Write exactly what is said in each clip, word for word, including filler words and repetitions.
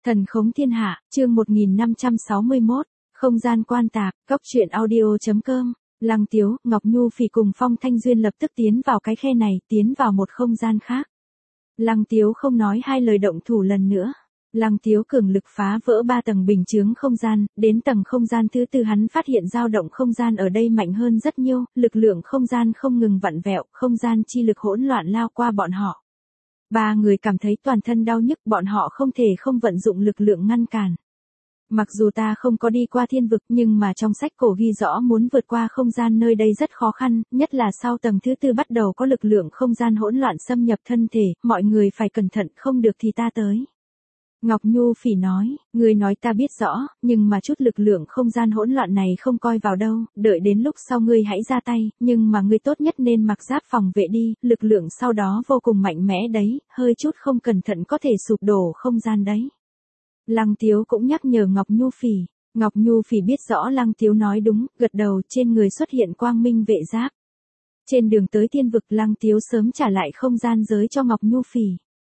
Thần khống thiên hạ, chương một nghìn năm trăm sáu mươi mốt, không gian quan tạp, cốc truyện audio chấm com, Lăng Tiếu, Ngọc Nhu Phỉ cùng Phong Thanh Duyên lập tức tiến vào cái khe này, tiến vào một không gian khác. Lăng Tiếu không nói hai lời động thủ lần nữa. Lăng Tiếu cường lực phá vỡ ba tầng bình chướng không gian, đến tầng không gian thứ tư hắn phát hiện dao động không gian ở đây mạnh hơn rất nhiều, lực lượng không gian không ngừng vặn vẹo, không gian chi lực hỗn loạn lao qua bọn họ. Ba người cảm thấy toàn thân đau nhức, bọn họ không thể không vận dụng lực lượng ngăn cản. Mặc dù ta không có đi qua thiên vực nhưng mà trong sách cổ ghi rõ muốn vượt qua không gian nơi đây rất khó khăn, nhất là sau tầng thứ tư bắt đầu có lực lượng không gian hỗn loạn xâm nhập thân thể, mọi người phải cẩn thận, không được thì ta tới. Ngọc Nhu Phỉ nói, người nói ta biết rõ, nhưng mà chút lực lượng không gian hỗn loạn này không coi vào đâu, đợi đến lúc sau ngươi hãy ra tay, nhưng mà ngươi tốt nhất nên mặc giáp phòng vệ đi, lực lượng sau đó vô cùng mạnh mẽ đấy, hơi chút không cẩn thận có thể sụp đổ không gian đấy. Lăng Tiếu cũng nhắc nhở Ngọc Nhu Phỉ, Ngọc Nhu Phỉ biết rõ Lăng Tiếu nói đúng, gật đầu, trên người xuất hiện quang minh vệ giáp. Trên đường tới thiên vực Lăng Tiếu sớm trả lại không gian giới cho Ngọc Nhu Phỉ.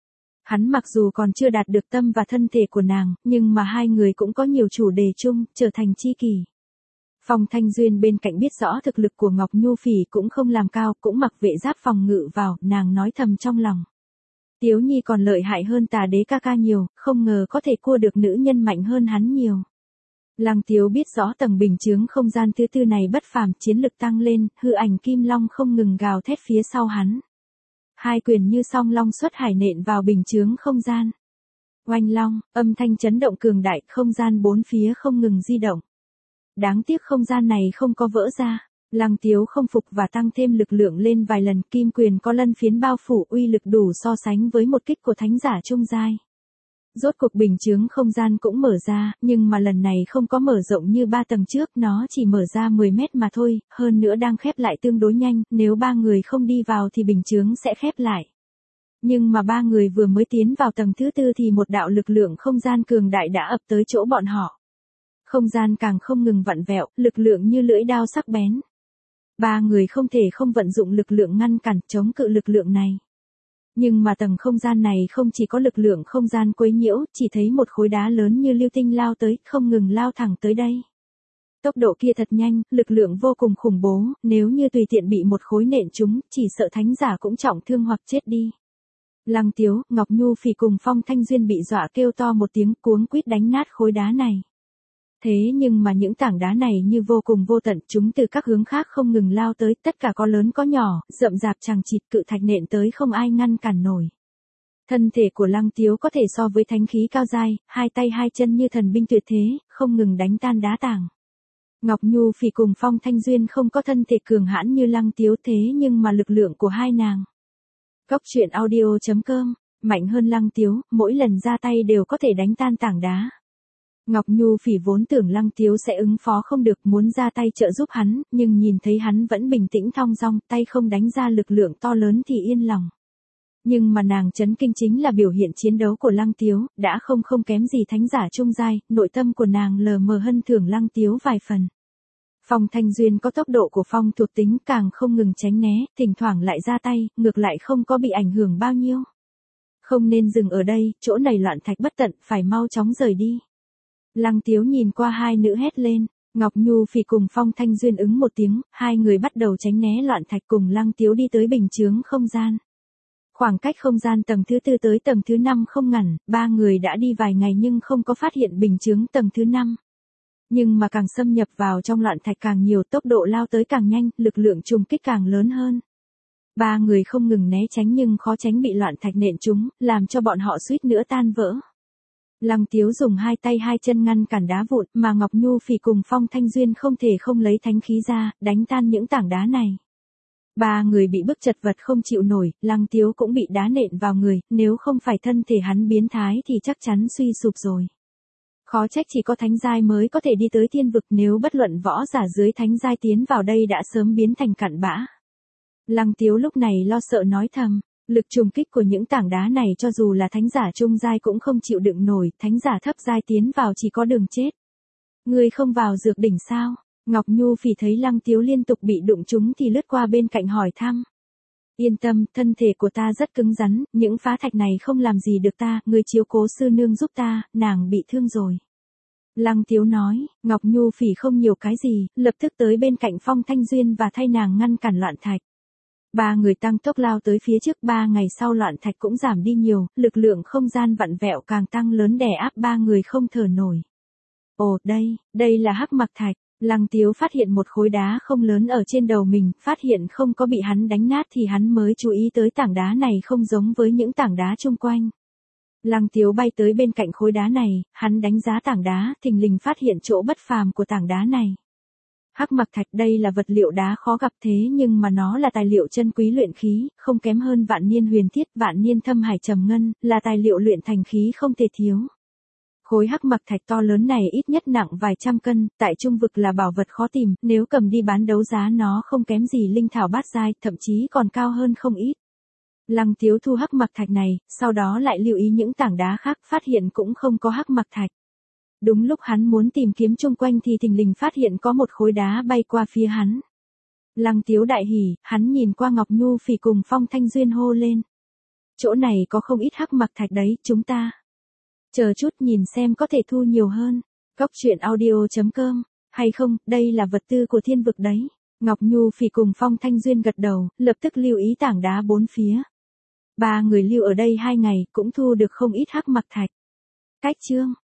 Hắn mặc dù còn chưa đạt được tâm và thân thể của nàng, nhưng mà hai người cũng có nhiều chủ đề chung, trở thành tri kỷ. Phong Thanh Duyên bên cạnh biết rõ thực lực của Ngọc Nhu Phỉ cũng không làm cao, cũng mặc vệ giáp phòng ngự vào, nàng nói thầm trong lòng. Tiếu Nhi còn lợi hại hơn Tà Đế ca ca nhiều, không ngờ có thể cua được nữ nhân mạnh hơn hắn nhiều. Lăng Tiếu biết rõ tầng bình chướng không gian thứ tư này bất phàm, chiến lực tăng lên, hư ảnh kim long không ngừng gào thét phía sau hắn. Hai quyền như song long xuất hải nện vào bình chướng không gian. Oanh long, âm thanh chấn động cường đại, không gian bốn phía không ngừng di động. Đáng tiếc không gian này không có vỡ ra. Lăng Tiếu không phục và tăng thêm lực lượng lên vài lần, kim quyền có lân phiến bao phủ, uy lực đủ so sánh với một kích của thánh giả trung giai. Rốt cuộc bình chướng không gian cũng mở ra, nhưng mà lần này không có mở rộng như ba tầng trước, nó chỉ mở ra mười mét mà thôi, hơn nữa đang khép lại tương đối nhanh, nếu ba người không đi vào thì bình chướng sẽ khép lại. Nhưng mà ba người vừa mới tiến vào tầng thứ tư thì một đạo lực lượng không gian cường đại đã ập tới chỗ bọn họ. Không gian càng không ngừng vặn vẹo, lực lượng như lưỡi dao sắc bén. Ba người không thể không vận dụng lực lượng ngăn cản, chống cự lực lượng này. Nhưng mà tầng không gian này không chỉ có lực lượng không gian quấy nhiễu, chỉ thấy một khối đá lớn như lưu tinh lao tới, không ngừng lao thẳng tới đây. Tốc độ kia thật nhanh, lực lượng vô cùng khủng bố, nếu như tùy tiện bị một khối nện trúng, chỉ sợ thánh giả cũng trọng thương hoặc chết đi. Lăng Tiếu, Ngọc Nhu Phỉ cùng Phong Thanh Duyên bị dọa kêu to một tiếng, cuống quýt đánh nát khối đá này. Thế nhưng mà những tảng đá này như vô cùng vô tận, chúng từ các hướng khác không ngừng lao tới, tất cả có lớn có nhỏ, rậm rạp chằng chịt, cự thạch nện tới không ai ngăn cản nổi. Thân thể của Lăng Tiếu có thể so với thánh khí cao giai, hai tay hai chân như thần binh tuyệt thế, không ngừng đánh tan đá tảng. Ngọc Nhu Phỉ cùng Phong Thanh Duyên không có thân thể cường hãn như Lăng Tiếu thế nhưng mà lực lượng của hai nàng. Cốc truyện audio chấm com, mạnh hơn Lăng Tiếu, mỗi lần ra tay đều có thể đánh tan tảng đá. Ngọc Nhu Phỉ vốn tưởng Lăng Tiếu sẽ ứng phó không được, muốn ra tay trợ giúp hắn, nhưng nhìn thấy hắn vẫn bình tĩnh thong dong, tay không đánh ra lực lượng to lớn thì yên lòng. Nhưng mà nàng chấn kinh chính là biểu hiện chiến đấu của Lăng Tiếu, đã không không kém gì thánh giả trung giai, nội tâm của nàng lờ mờ hân thưởng Lăng Tiếu vài phần. Phong Thanh Duyên có tốc độ của phong thuộc tính, càng không ngừng tránh né, thỉnh thoảng lại ra tay, ngược lại không có bị ảnh hưởng bao nhiêu. Không nên dừng ở đây, chỗ này loạn thạch bất tận, phải mau chóng rời đi. Lăng Tiếu nhìn qua hai nữ hét lên, Ngọc Nhu Phỉ cùng Phong Thanh Duyên ứng một tiếng, hai người bắt đầu tránh né loạn thạch cùng Lăng Tiếu đi tới bình chướng không gian. Khoảng cách không gian tầng thứ tư tới tầng thứ năm không ngắn, ba người đã đi vài ngày nhưng không có phát hiện bình chướng tầng thứ năm. Nhưng mà càng xâm nhập vào trong loạn thạch càng nhiều, tốc độ lao tới càng nhanh, lực lượng trùng kích càng lớn hơn. Ba người không ngừng né tránh nhưng khó tránh bị loạn thạch nện trúng, làm cho bọn họ suýt nữa tan vỡ. Lăng Tiếu dùng hai tay hai chân ngăn cản đá vụn, mà Ngọc Nhu Phỉ cùng Phong Thanh Duyên không thể không lấy thánh khí ra, đánh tan những tảng đá này. Ba người bị bức chật vật không chịu nổi, Lăng Tiếu cũng bị đá nện vào người, nếu không phải thân thể hắn biến thái thì chắc chắn suy sụp rồi. Khó trách chỉ có thánh giai mới có thể đi tới thiên vực, nếu bất luận võ giả dưới thánh giai tiến vào đây đã sớm biến thành cặn bã. Lăng Tiếu lúc này lo sợ nói thầm. Lực trùng kích của những tảng đá này cho dù là thánh giả trung giai cũng không chịu đựng nổi, thánh giả thấp giai tiến vào chỉ có đường chết. Ngươi không vào dược đỉnh sao? Ngọc Nhu Phỉ thấy Lăng Tiếu liên tục bị đụng trúng thì lướt qua bên cạnh hỏi thăm. Yên tâm, thân thể của ta rất cứng rắn, những phá thạch này không làm gì được ta, người chiếu cố sư nương giúp ta, nàng bị thương rồi. Lăng Tiếu nói, Ngọc Nhu Phỉ không nhiều cái gì, lập tức tới bên cạnh Phong Thanh Duyên và thay nàng ngăn cản loạn thạch. Ba người tăng tốc lao tới phía trước, ba ngày sau loạn thạch cũng giảm đi nhiều, lực lượng không gian vặn vẹo càng tăng lớn đè áp ba người không thở nổi. Ồ, đây, đây là hắc mặc thạch. Lăng Tiếu phát hiện một khối đá không lớn ở trên đầu mình, phát hiện không có bị hắn đánh nát thì hắn mới chú ý tới tảng đá này không giống với những tảng đá chung quanh. Lăng Tiếu bay tới bên cạnh khối đá này, hắn đánh giá tảng đá, thình lình phát hiện chỗ bất phàm của tảng đá này. Hắc mặc thạch đây là vật liệu đá khó gặp thế nhưng mà nó là tài liệu chân quý luyện khí, không kém hơn vạn niên huyền thiết, vạn niên thâm hải trầm ngân, là tài liệu luyện thành khí không thể thiếu. Khối hắc mặc thạch to lớn này ít nhất nặng vài trăm cân, tại trung vực là bảo vật khó tìm, nếu cầm đi bán đấu giá nó không kém gì linh thảo bát giai, thậm chí còn cao hơn không ít. Lăng Tiếu thu hắc mặc thạch này, sau đó lại lưu ý những tảng đá khác, phát hiện cũng không có hắc mặc thạch. Đúng lúc hắn muốn tìm kiếm chung quanh thì thình lình phát hiện có một khối đá bay qua phía hắn. Lăng Tiếu đại hỉ, hắn nhìn qua Ngọc Nhu Phỉ cùng Phong Thanh Duyên hô lên. Chỗ này có không ít hắc mặc thạch đấy, chúng ta. Chờ chút nhìn xem có thể thu nhiều hơn. Cóc truyện audio chấm com, hay không, đây là vật tư của thiên vực đấy. Ngọc Nhu Phỉ cùng Phong Thanh Duyên gật đầu, lập tức lưu ý tảng đá bốn phía. Ba người lưu ở đây hai ngày cũng thu được không ít hắc mặc thạch. Cách chương